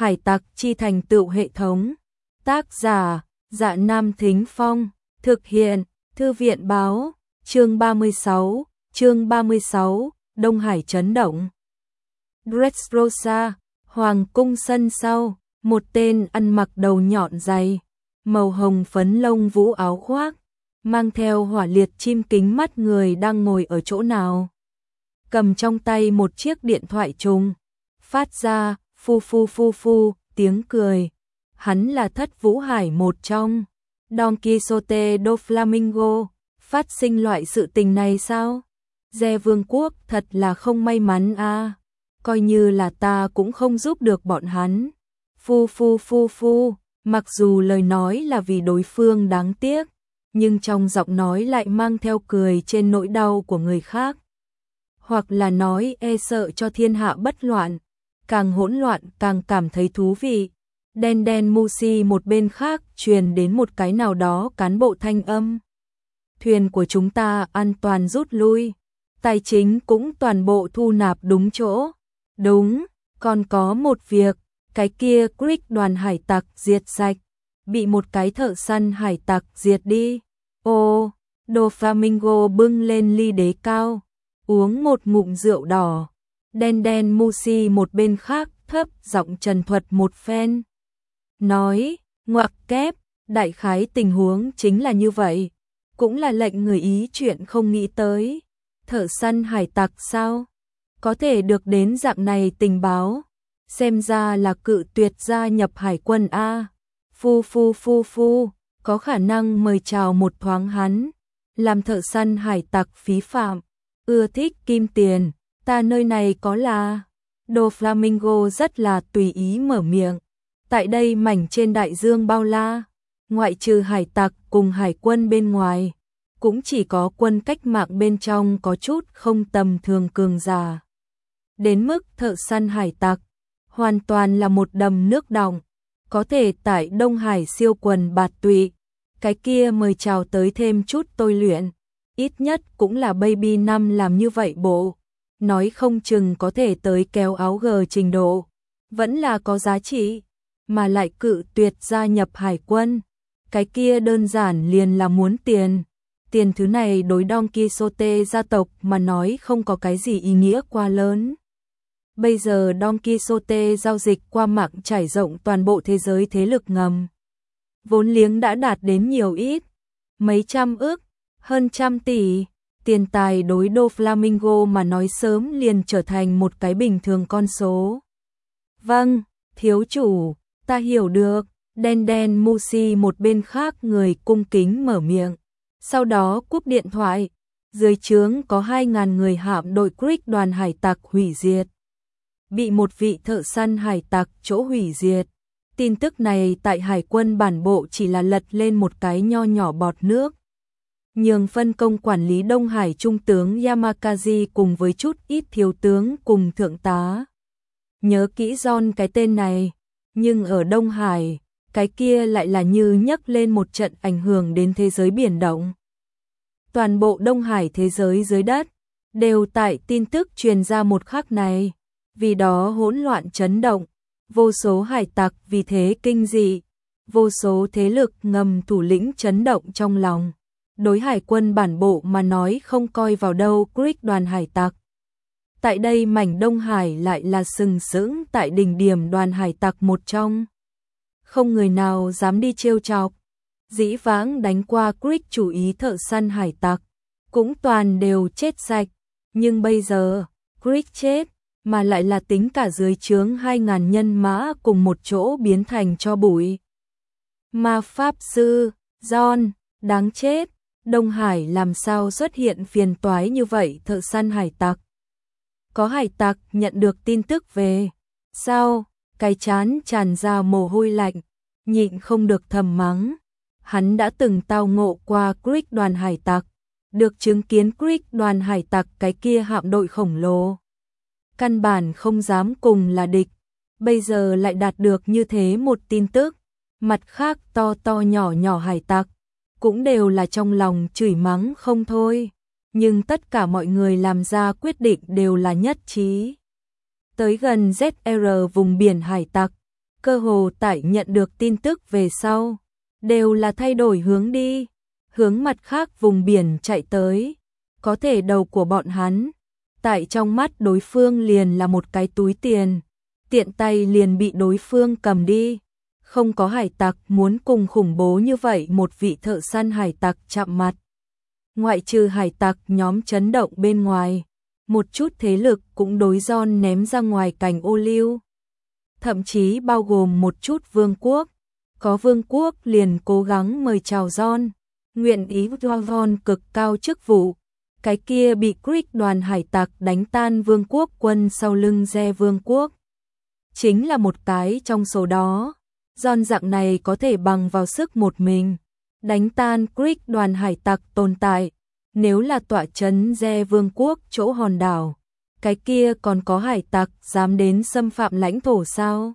Hải tặc chi thành tựu hệ thống. Tác giả: Dạ Nam Thính Phong. Thực hiện: Thư viện báo. Chương 36, Đông Hải chấn động. Dressrosa, Hoàng cung sân sau, một tên ăn mặc đầu nhọn dày, màu hồng phấn lông vũ áo khoác, mang theo hỏa liệt chim kính mắt người đang ngồi ở chỗ nào. Cầm trong tay một chiếc điện thoại trùng, phát ra phu phu phu phu tiếng cười. Hắn là Thất Vũ Hải một trong Don Quixote do Flamingo. Phát sinh loại sự tình này sao? Dê Vương quốc thật là không may mắn a. Coi như là ta cũng không giúp được bọn hắn. Phu phu phu phu, mặc dù lời nói là vì đối phương đáng tiếc, nhưng trong giọng nói lại mang theo cười trên nỗi đau của người khác. Hoặc là nói e sợ cho thiên hạ bất loạn, càng hỗn loạn càng cảm thấy thú vị. Đen đen Musi một bên khác truyền đến một cái nào đó cán bộ thanh âm. Thuyền của chúng ta an toàn rút lui, tài chính cũng toàn bộ thu nạp đúng chỗ. Đúng, còn có một việc, cái kia Greek đoàn hải tặc diệt sạch, bị một cái thợ săn hải tặc diệt đi. Ô, Doflamingo bưng lên ly đế cao, uống một ngụm rượu đỏ. Đen đen Musi một bên khác thấp giọng trần thuật một phen. Nói, ngoặc kép, đại khái tình huống chính là như vậy. Cũng là lệnh người Ý chuyện không nghĩ tới. Thợ săn hải tặc sao? Có thể được đến dạng này tình báo. Xem ra là cự tuyệt gia nhập hải quân A. Phu phu phu phu, có khả năng mời chào một thoáng hắn. Làm thợ săn hải tặc phí phạm. Ưa thích kim tiền, ta nơi này có là. Doflamingo rất là tùy ý mở miệng. Tại đây mảnh trên đại dương bao la, ngoại trừ hải tặc cùng hải quân bên ngoài, cũng chỉ có quân cách mạng bên trong có chút không tầm thường cường giả. Đến mức thợ săn hải tặc, hoàn toàn là một đầm nước đọng, có thể tại Đông Hải siêu quần bạt tụy, cái kia mời chào tới thêm chút tôi luyện, ít nhất cũng là baby năm làm như vậy bộ, nói không chừng có thể tới kéo áo gờ trình độ, vẫn là có giá trị, mà lại cự tuyệt gia nhập hải quân, cái kia đơn giản liền là muốn tiền. Tiền thứ này đối Don Quixote gia tộc mà nói không có cái gì ý nghĩa quá lớn. Bây giờ Don Quixote giao dịch qua mạng trải rộng toàn bộ thế giới thế lực ngầm. Vốn liếng đã đạt đến nhiều ít, mấy trăm ức, hơn trăm tỷ. Tiền tài đối Doflamingo mà nói sớm liền trở thành một cái bình thường con số. Vâng, thiếu chủ, ta hiểu được. Đen đen Musi một bên khác người cung kính mở miệng. Sau đó cúp điện thoại, dưới trướng có 2.000 người hạm đội Greek đoàn hải tặc hủy diệt. Bị một vị thợ săn hải tặc chỗ hủy diệt. Tin tức này tại hải quân bản bộ chỉ là lật lên một cái nho nhỏ bọt nước. Nhường phân công quản lý Đông Hải trung tướng Yamakazi cùng với chút ít thiếu tướng cùng thượng tá. Nhớ kỹ John cái tên này, nhưng ở Đông Hải, cái kia lại là như nhấc lên một trận ảnh hưởng đến thế giới biển động. Toàn bộ Đông Hải thế giới dưới đất, đều tại tin tức truyền ra một khắc này, vì đó hỗn loạn chấn động, vô số hải tặc vì thế kinh dị, vô số thế lực ngầm thủ lĩnh chấn động trong lòng. Đối hải quân bản bộ mà nói không coi vào đâu Greek đoàn hải tặc. Tại đây mảnh Đông Hải lại là sừng sững tại đỉnh điểm đoàn hải tặc một trong. Không người nào dám đi trêu chọc. Dĩ vãng đánh qua Greek chủ ý thợ săn hải tặc, cũng toàn đều chết sạch. Nhưng bây giờ, Greek chết, mà lại là tính cả dưới trướng 2.000 nhân mã cùng một chỗ biến thành tro bụi. Ma Pháp Sư, John, đáng chết. Đông Hải làm sao xuất hiện phiền toái như vậy thợ săn hải tặc. Có hải tặc nhận được tin tức về. Sao? Cái chán tràn ra mồ hôi lạnh, nhịn không được thầm mắng. Hắn đã từng tao ngộ qua Greek đoàn hải tặc, được chứng kiến Greek đoàn hải tặc cái kia hạm đội khổng lồ. Căn bản không dám cùng là địch, bây giờ lại đạt được như thế một tin tức. Mặt khác to to nhỏ nhỏ hải tặc, cũng đều là trong lòng chửi mắng không thôi. Nhưng tất cả mọi người làm ra quyết định đều là nhất trí. Tới gần ZR vùng biển hải tặc, cơ hồ tại nhận được tin tức về sau, đều là thay đổi hướng đi, hướng mặt khác vùng biển chạy tới. Có thể đầu của bọn hắn, tại trong mắt đối phương liền là một cái túi tiền, tiện tay liền bị đối phương cầm đi. Không có hải tặc muốn cùng khủng bố như vậy một vị thợ săn hải tặc chạm mặt. Ngoại trừ hải tặc nhóm chấn động bên ngoài, một chút thế lực cũng đối John ném ra ngoài cành ô liu. Thậm chí bao gồm một chút vương quốc. Có vương quốc liền cố gắng mời chào John, nguyện ý cho John cực cao chức vụ. Cái kia bị Creek đoàn hải tặc đánh tan vương quốc quân sau lưng Re vương quốc. Chính là một cái trong số đó. John dạng này có thể bằng vào sức một mình đánh tan Creek đoàn hải tặc tồn tại. Nếu là tọa trấn Re vương quốc chỗ hòn đảo, cái kia còn có hải tặc dám đến xâm phạm lãnh thổ sao?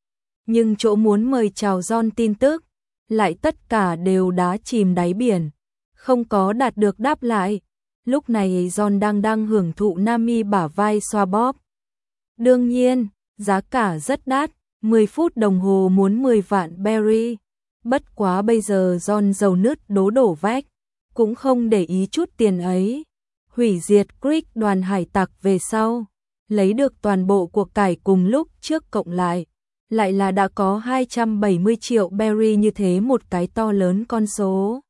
Nhưng chỗ muốn mời chào John tin tức, lại tất cả đều đá chìm đáy biển, không có đạt được đáp lại. Lúc này John đang hưởng thụ Nami bả vai xoa bóp. Đương nhiên, giá cả rất đắt, 10 phút đồng hồ muốn 10 vạn berry. Bất quá bây giờ John dầu nứt đố đổ vách, cũng không để ý chút tiền ấy. Hủy diệt Creek đoàn hải tặc về sau, lấy được toàn bộ của cải cùng lúc trước cộng lại là đã có 270 triệu berry, như thế một cái to lớn con số.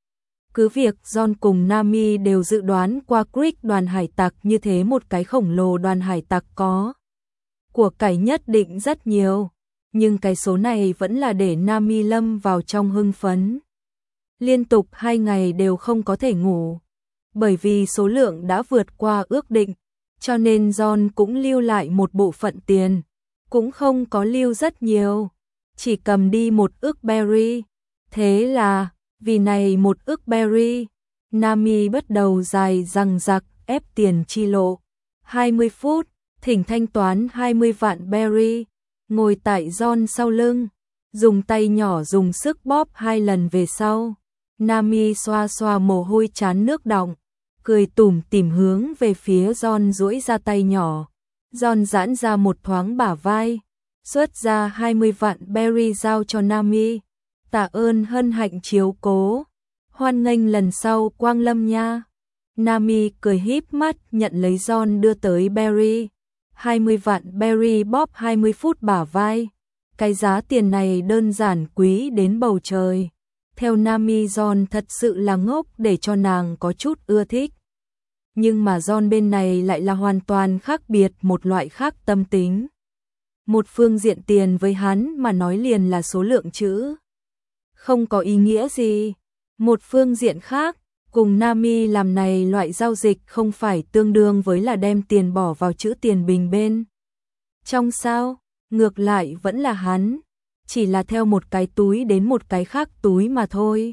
Cứ việc John cùng Nami đều dự đoán qua Creek đoàn hải tặc như thế một cái khổng lồ đoàn hải tặc có của cải nhất định rất nhiều, nhưng cái số này vẫn là để Nami lâm vào trong hưng phấn. Liên tục 2 ngày đều không có thể ngủ, bởi vì số lượng đã vượt qua ước định, cho nên John cũng lưu lại một bộ phận tiền, cũng không có lưu rất nhiều, chỉ cầm đi 1 ức berry. Thế là, vì này 1 ức berry, Nami bắt đầu dài dằng dặc ép tiền chi lộ. 20 phút, thỉnh thanh toán 20 vạn berry, ngồi tại John sau lưng, dùng tay nhỏ dùng sức bóp 2 lần về sau. Nami xoa xoa mồ hôi trán nước đọng, cười tủm tỉm hướng về phía John duỗi ra tay nhỏ. John giãn ra một thoáng bả vai, xuất ra 20 vạn berry giao cho Nami. Tạ ơn hân hạnh chiếu cố, hoan nghênh lần sau quang lâm nha. Nami cười híp mắt nhận lấy John đưa tới berry. 20 vạn berry bóp 20 phút bả vai. Cái giá tiền này đơn giản quý đến bầu trời. Theo Nami, John thật sự là ngốc để cho nàng có chút ưa thích. Nhưng mà John bên này lại là hoàn toàn khác biệt, một loại khác tâm tính. Một phương diện tiền với hắn mà nói liền là số lượng chữ, không có ý nghĩa gì. Một phương diện khác, cùng Nami làm này loại giao dịch không phải tương đương với là đem tiền bỏ vào chữ tiền bình bên trong sao? Ngược lại vẫn là hắn, chỉ là theo một cái túi đến một cái khác túi mà thôi.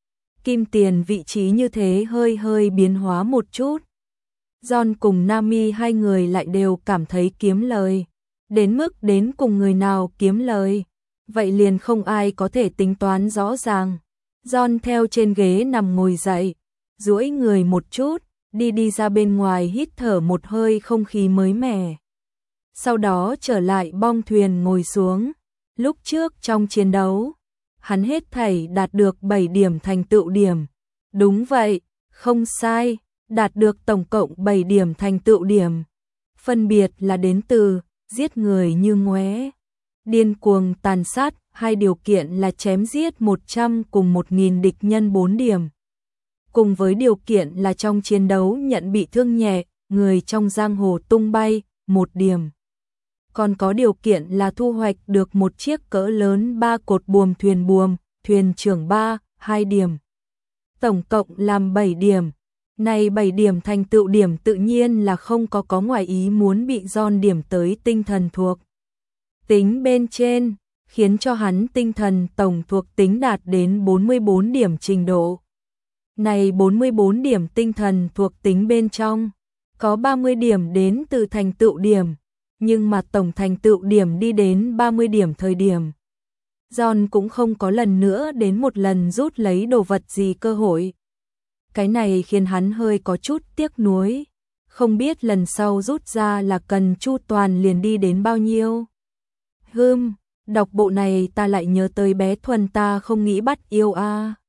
Kim tiền vị trí như thế hơi biến hóa một chút. John cùng Nami hai người lại đều cảm thấy kiếm lời, đến mức đến cùng người nào kiếm lời, vậy liền không ai có thể tính toán rõ ràng. John theo trên ghế nằm ngồi dậy, duỗi người một chút, đi ra bên ngoài hít thở một hơi không khí mới mẻ. Sau đó trở lại bong thuyền ngồi xuống. Lúc trước trong chiến đấu, hắn hết thảy đạt được 7 điểm thành tựu điểm. Đúng vậy, không sai, đạt được tổng cộng 7 điểm thành tựu điểm. Phân biệt là đến từ giết người như ngoé, điên cuồng tàn sát, hai điều kiện là chém giết 100 cùng 1000 địch nhân 4 điểm. Cùng với điều kiện là trong chiến đấu nhận bị thương nhẹ, người trong giang hồ tung bay, 1 điểm. Còn có điều kiện là thu hoạch được một chiếc cỡ lớn 3 cột buồm, thuyền trưởng 3, 2 điểm. Tổng cộng làm 7 điểm. Này 7 điểm thành tựu điểm tự nhiên là không có ngoài ý muốn bị John điểm tới tinh thần thuộc tính bên trên, khiến cho hắn tinh thần tổng thuộc tính đạt đến 44 điểm trình độ. Này 44 điểm tinh thần thuộc tính bên trong, có 30 điểm đến từ thành tựu điểm, nhưng mà tổng thành tựu điểm đi đến 30 điểm thời điểm. John cũng không có lần nữa đến một lần rút lấy đồ vật gì cơ hội. Cái này khiến hắn hơi có chút tiếc nuối, không biết lần sau rút ra là cần chu toàn liền đi đến bao nhiêu. Đọc bộ này ta lại nhớ tới bé Thuần, ta không nghĩ bắt yêu a.